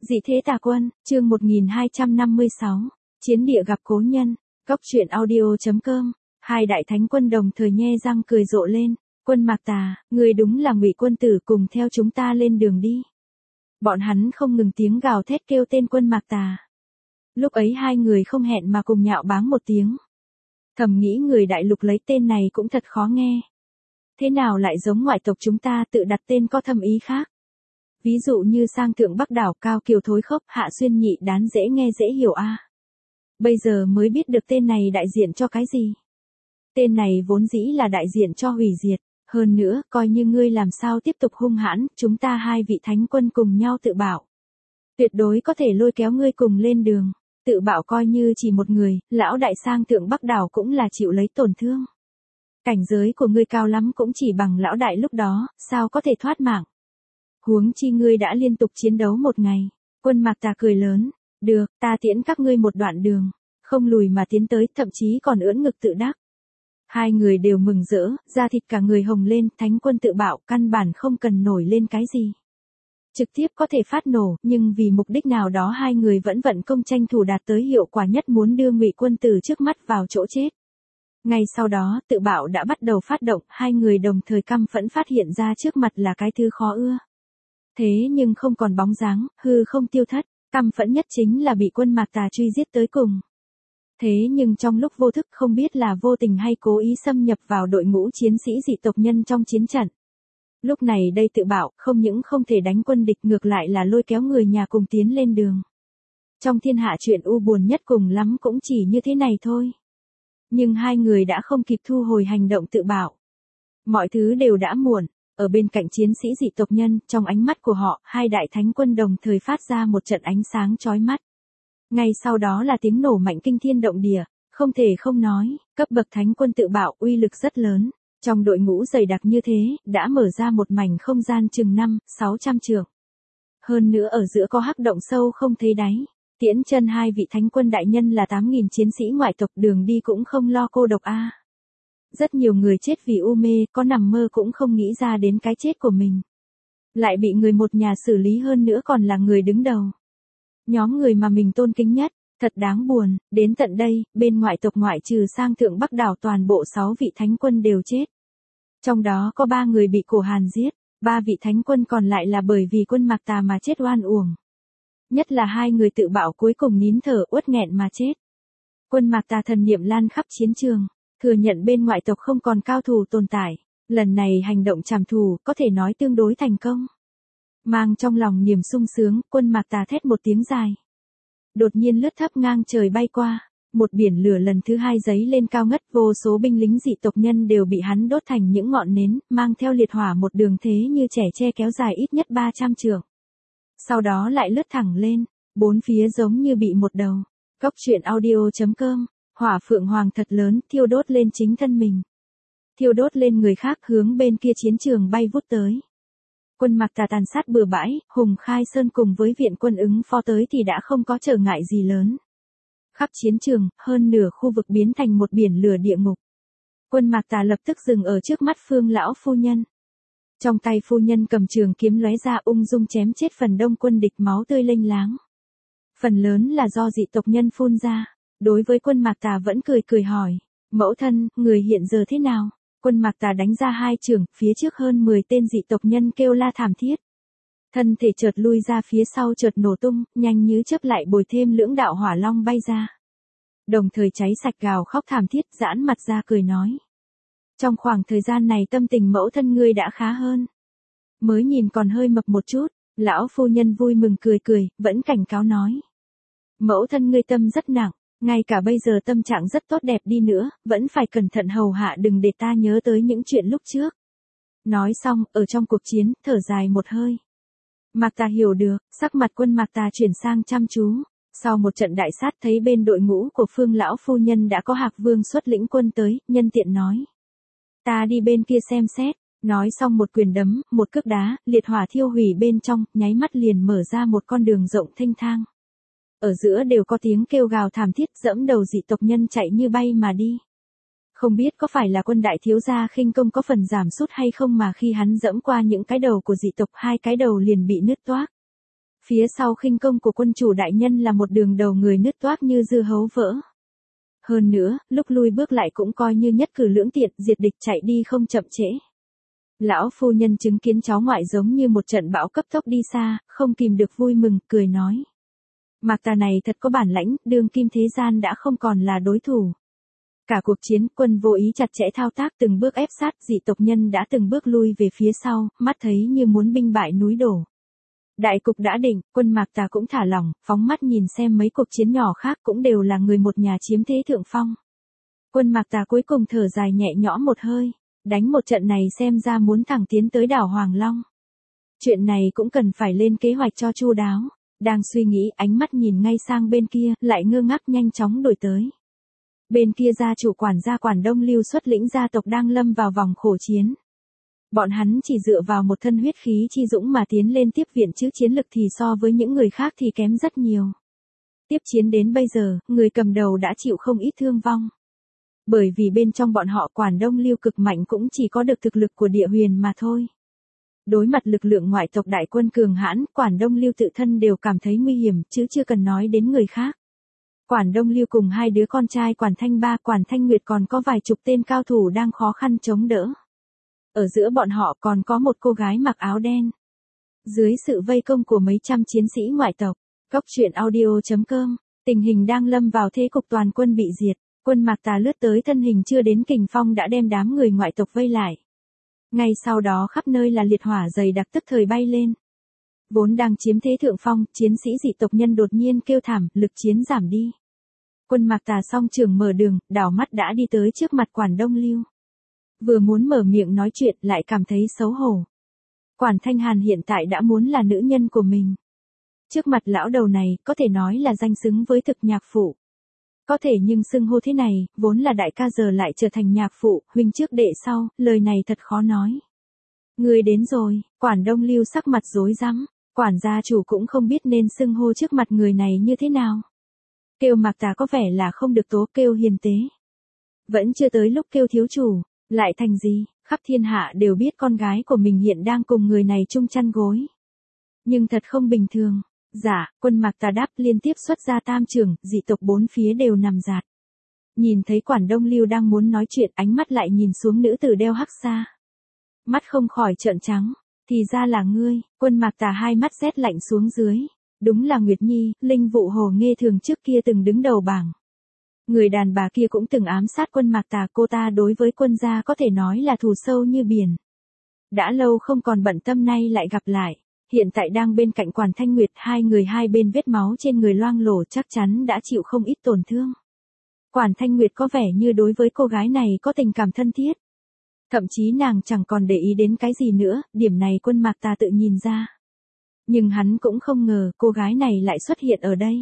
Dị thế tà quân, chương 1256, chiến địa gặp cố nhân, Cốc truyện audio.com, hai đại thánh quân đồng thời nhe răng cười rộ lên, Quân Mạc Tà, người đúng là Ngụy quân tử, cùng theo chúng ta lên đường đi. Bọn hắn không ngừng tiếng gào thét kêu tên Quân Mạc Tà. Lúc ấy hai người không hẹn mà cùng nhạo báng một tiếng. Thầm nghĩ người đại lục lấy tên này cũng thật khó nghe. Thế nào lại giống ngoại tộc chúng ta tự đặt tên có thâm ý khác? Ví dụ như sang thượng Bắc đảo, cao kiều thối khốc, hạ xuyên nhị đán, dễ nghe dễ hiểu a. Bây giờ mới biết được tên này đại diện cho cái gì. Tên này vốn dĩ là đại diện cho hủy diệt. Hơn nữa, coi như ngươi làm sao tiếp tục hung hãn, chúng ta hai vị thánh quân cùng nhau tự bảo. Tuyệt đối có thể lôi kéo ngươi cùng lên đường. Tự bảo coi như chỉ một người, lão đại sang thượng Bắc đảo cũng là chịu lấy tổn thương. Cảnh giới của ngươi cao lắm cũng chỉ bằng lão đại lúc đó, sao có thể thoát mạng. Huống chi ngươi đã liên tục chiến đấu một ngày. Quân Mạc Tà cười lớn, được, ta tiễn các ngươi một đoạn đường, không lùi mà tiến tới, thậm chí còn ưỡn ngực tự đắc. Hai người đều mừng rỡ, da thịt cả người hồng lên, thánh quân tự bạo, căn bản không cần nổi lên cái gì. Trực tiếp có thể phát nổ, nhưng vì mục đích nào đó hai người vẫn vận công tranh thủ đạt tới hiệu quả nhất, muốn đưa Ngụy quân tử trước mắt vào chỗ chết. Ngay sau đó, tự bạo đã bắt đầu phát động, hai người đồng thời căm phẫn phát hiện ra trước mặt là cái thứ khó ưa. Thế nhưng không còn bóng dáng, hư không tiêu thất, căm phẫn nhất chính là bị Quân Mạc Tà truy giết tới cùng. Thế nhưng trong lúc vô thức, không biết là vô tình hay cố ý, xâm nhập vào đội ngũ chiến sĩ dị tộc nhân trong chiến trận. Lúc này đây tự bảo, không những không thể đánh quân địch, ngược lại là lôi kéo người nhà cùng tiến lên đường. Trong thiên hạ chuyện u buồn nhất cùng lắm cũng chỉ như thế này thôi. Nhưng hai người đã không kịp thu hồi hành động tự bảo. Mọi thứ đều đã muộn. Ở bên cạnh chiến sĩ dị tộc nhân, trong ánh mắt của họ, hai đại thánh quân đồng thời phát ra một trận ánh sáng chói mắt. Ngay sau đó là tiếng nổ mạnh kinh thiên động địa, không thể không nói, cấp bậc thánh quân tự bạo uy lực rất lớn. Trong đội ngũ dày đặc như thế, đã mở ra một mảnh không gian chừng 500-600 trượng. Hơn nữa ở giữa có hắc động sâu không thấy đáy. Tiễn chân hai vị thánh quân đại nhân là 8.000 chiến sĩ ngoại tộc, đường đi cũng không lo cô độc a. Rất nhiều người chết vì u mê, có nằm mơ cũng không nghĩ ra đến cái chết của mình. Lại bị người một nhà xử lý, hơn nữa còn là người đứng đầu. Nhóm người mà mình tôn kính nhất, thật đáng buồn, đến tận đây, bên ngoại tộc ngoại trừ sang thượng Bắc đảo, toàn bộ 6 vị thánh quân đều chết. Trong đó có 3 người bị Cổ Hàn giết, 3 vị thánh quân còn lại là bởi vì Quân Mạc Tà mà chết oan uổng. Nhất là 2 người tự bạo cuối cùng nín thở uất nghẹn mà chết. Quân Mạc Tà thần niệm lan khắp chiến trường, thừa nhận bên ngoại tộc không còn cao thủ tồn tại. Lần này hành động trảm thù có thể nói tương đối thành công. Mang trong lòng niềm sung sướng, Quân Mạc Tà thét một tiếng dài. Đột nhiên lướt thấp ngang trời bay qua, một biển lửa lần thứ hai giấy lên cao ngất, vô số binh lính dị tộc nhân đều bị hắn đốt thành những ngọn nến, mang theo liệt hỏa một đường thế như trẻ tre kéo dài ít nhất 300 trượng. Sau đó lại lướt thẳng lên, bốn phía giống như bị một đầu. Cốc truyện audio.com, hỏa phượng hoàng thật lớn, thiêu đốt lên chính thân mình. Thiêu đốt lên người khác, hướng bên kia chiến trường bay vút tới. Quân Mạc Tà tàn sát bừa bãi, Hùng Khai Sơn cùng với viện quân ứng phó tới thì đã không có trở ngại gì lớn. Khắp chiến trường, hơn nửa khu vực biến thành một biển lửa địa ngục. Quân Mạc Tà lập tức dừng ở trước mắt Phương lão phu nhân. Trong tay phu nhân cầm trường kiếm lóe ra, ung dung chém chết phần đông quân địch, máu tươi lênh láng. Phần lớn là do dị tộc nhân phun ra. Đối với Quân Mạc Tà vẫn cười cười hỏi, mẫu thân, người hiện giờ thế nào? Quân Mạc Tà đánh ra 2 chưởng, phía trước hơn 10 tên dị tộc nhân kêu la thảm thiết. Thân thể chợt lui ra phía sau, chợt nổ tung, nhanh như chớp lại bồi thêm lưỡng đạo hỏa long bay ra. Đồng thời cháy sạch, gào khóc thảm thiết, giãn mặt ra cười nói. Trong khoảng thời gian này tâm tình mẫu thân ngươi đã khá hơn. Mới nhìn còn hơi mập một chút, lão phu nhân vui mừng cười cười, vẫn cảnh cáo nói. Mẫu thân ngươi tâm rất nặng. Ngay cả bây giờ tâm trạng rất tốt đẹp đi nữa, vẫn phải cẩn thận hầu hạ, đừng để ta nhớ tới những chuyện lúc trước. Nói xong, ở trong cuộc chiến, thở dài một hơi. Mạc Tà hiểu được, sắc mặt Quân Mạc Tà chuyển sang chăm chú. Sau một trận đại sát, thấy bên đội ngũ của Phương lão phu nhân đã có Hạc Vương xuất lĩnh quân tới, nhân tiện nói. Ta đi bên kia xem xét. Nói xong một quyền đấm, một cước đá, liệt hỏa thiêu hủy bên trong, nháy mắt liền mở ra một con đường rộng thênh thang. Ở giữa đều có tiếng kêu gào thảm thiết, dẫm đầu dị tộc nhân chạy như bay mà đi. Không biết có phải là Quân đại thiếu gia khinh công có phần giảm sút hay không mà khi hắn dẫm qua những cái đầu của dị tộc, 2 cái đầu liền bị nứt toác. Phía sau khinh công của quân chủ đại nhân là một đường đầu người nứt toác như dưa hấu vỡ. Hơn nữa, lúc lui bước lại cũng coi như nhất cử lưỡng tiện, diệt địch chạy đi không chậm trễ. Lão phu nhân chứng kiến cháu ngoại giống như một trận bão cấp tốc đi xa, không kìm được vui mừng, cười nói. Mạc Tà này thật có bản lãnh, đương kim thế gian đã không còn là đối thủ. Cả cuộc chiến, quân vô ý chặt chẽ thao tác từng bước ép sát, dị tộc nhân đã từng bước lui về phía sau, mắt thấy như muốn binh bại núi đổ. Đại cục đã định, quân Mạc Tà cũng thả lỏng, phóng mắt nhìn xem mấy cuộc chiến nhỏ khác cũng đều là người một nhà chiếm thế thượng phong. Quân Mạc Tà cuối cùng thở dài nhẹ nhõm một hơi, đánh một trận này xem ra muốn thẳng tiến tới đảo Hoàng Long. Chuyện này cũng cần phải lên kế hoạch cho chu đáo. Đang suy nghĩ, ánh mắt nhìn ngay sang bên kia, lại ngơ ngác nhanh chóng đổi tới. Bên kia gia chủ quản gia Quản Đông Lưu xuất lĩnh gia tộc đang lâm vào vòng khổ chiến. Bọn hắn chỉ dựa vào một thân huyết khí chi dũng mà tiến lên tiếp viện chứ chiến lực thì so với những người khác thì kém rất nhiều. Tiếp chiến đến bây giờ, người cầm đầu đã chịu không ít thương vong. Bởi vì bên trong bọn họ Quản Đông Lưu cực mạnh cũng chỉ có được thực lực của địa huyền mà thôi. Đối mặt lực lượng ngoại tộc đại quân cường hãn, Quản Đông Lưu tự thân đều cảm thấy nguy hiểm, chứ chưa cần nói đến người khác. Quản Đông Lưu cùng hai đứa con trai Quản Thanh Ba, Quản Thanh Nguyệt còn có vài chục tên cao thủ đang khó khăn chống đỡ. Ở giữa bọn họ còn có một cô gái mặc áo đen. Dưới sự vây công của mấy trăm chiến sĩ ngoại tộc, Cốc truyện audio.com, tình hình đang lâm vào thế cục toàn quân bị diệt. Quân Mạc Tà lướt tới thân hình chưa đến kình phong đã đem đám người ngoại tộc vây lại. Ngay sau đó khắp nơi là liệt hỏa dày đặc tức thời bay lên. Vốn đang chiếm thế thượng phong, chiến sĩ dị tộc nhân đột nhiên kêu thảm, lực chiến giảm đi. Quân Mạc Tà song trường mở đường, đảo mắt đã đi tới trước mặt Quản Đông Lưu. Vừa muốn mở miệng nói chuyện lại cảm thấy xấu hổ. Quản Thanh Hàn hiện tại đã muốn là nữ nhân của mình. Trước mặt lão đầu này, có thể nói là danh xứng với thực nhạc phụ. Có thể nhưng xưng hô thế này, vốn là đại ca giờ lại trở thành nhạc phụ, huynh trước đệ sau, lời này thật khó nói. Người đến rồi, Quản Đông Lưu sắc mặt rối rắm, quản gia chủ cũng không biết nên xưng hô trước mặt người này như thế nào. Kêu Mạc Tà có vẻ là không được tố, kêu hiền tế. Vẫn chưa tới lúc kêu thiếu chủ, lại thành gì, khắp thiên hạ đều biết con gái của mình hiện đang cùng người này chung chăn gối. Nhưng thật không bình thường. Dạ, quân Mạc Tà đáp liên tiếp xuất ra tam trường, dị tộc bốn phía đều nằm giạt. Nhìn thấy Quản Đông Lưu đang muốn nói chuyện, ánh mắt lại nhìn xuống nữ tử đeo hắc sa. Mắt không khỏi trợn trắng, thì ra là ngươi, quân Mạc Tà hai mắt rét lạnh xuống dưới. Đúng là Nguyệt Nhi, linh vụ hồ nghê thường trước kia từng đứng đầu bảng. Người đàn bà kia cũng từng ám sát quân Mạc Tà, cô ta đối với quân gia có thể nói là thù sâu như biển. Đã lâu không còn bận tâm nay lại gặp lại. Hiện tại đang bên cạnh Quản Thanh Nguyệt, hai người hai bên vết máu trên người loang lổ chắc chắn đã chịu không ít tổn thương. Quản Thanh Nguyệt có vẻ như đối với cô gái này có tình cảm thân thiết. Thậm chí nàng chẳng còn để ý đến cái gì nữa, điểm này quân Mạc Tà tự nhìn ra. Nhưng hắn cũng không ngờ cô gái này lại xuất hiện ở đây.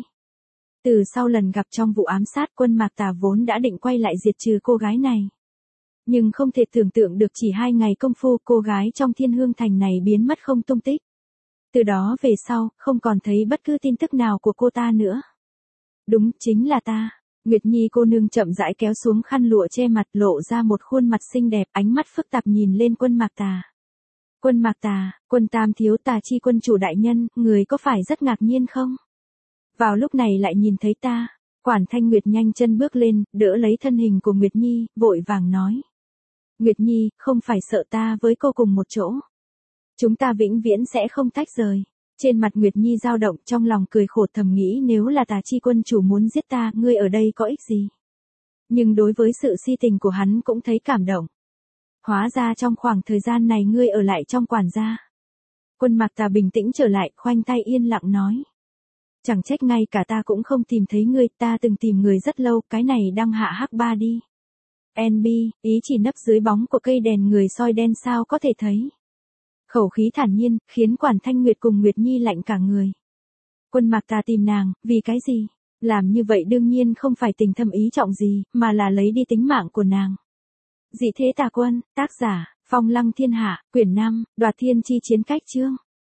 Từ sau lần gặp trong vụ ám sát, quân Mạc Tà vốn đã định quay lại diệt trừ cô gái này. Nhưng không thể tưởng tượng được chỉ 2 ngày công phu cô gái trong Thiên Hương Thành này biến mất không tung tích. Từ đó về sau, không còn thấy bất cứ tin tức nào của cô ta nữa. Đúng, chính là ta. Nguyệt Nhi cô nương chậm rãi kéo xuống khăn lụa che mặt, lộ ra một khuôn mặt xinh đẹp, ánh mắt phức tạp nhìn lên quân Mạc Tà. Quân Mạc Tà, quân Tam thiếu Tà chi quân chủ đại nhân, người có phải rất ngạc nhiên không? Vào lúc này lại nhìn thấy ta. Quản Thanh Nguyệt nhanh chân bước lên, đỡ lấy thân hình của Nguyệt Nhi, vội vàng nói. Nguyệt Nhi, không phải sợ ta với cô cùng một chỗ. Chúng ta vĩnh viễn sẽ không tách rời. Trên mặt Nguyệt Nhi dao động, trong lòng cười khổ thầm nghĩ nếu là Tà chi quân chủ muốn giết ta, ngươi ở đây có ích gì? Nhưng đối với sự si tình của hắn cũng thấy cảm động. Hóa ra trong khoảng thời gian này ngươi ở lại trong quản gia. Quân Mạc Tà bình tĩnh trở lại, khoanh tay yên lặng nói. Chẳng trách ngay cả ta cũng không tìm thấy ngươi, ta từng tìm người rất lâu, cái này đăng hạ hắc ba đi. NB, ý chỉ nấp dưới bóng của cây đèn người soi đen sao có thể thấy. Khẩu khí thản nhiên, khiến Quản Thanh Nguyệt cùng Nguyệt Nhi lạnh cả người. Quân Mạc Tà tìm nàng, vì cái gì? Làm như vậy đương nhiên không phải tình thâm ý trọng gì, mà là lấy đi tính mạng của nàng. Dị thế tà quân, tác giả, Phong Lăng Thiên Hạ, quyển 5, Đoạt Thiên Chi Chiến Cách chương.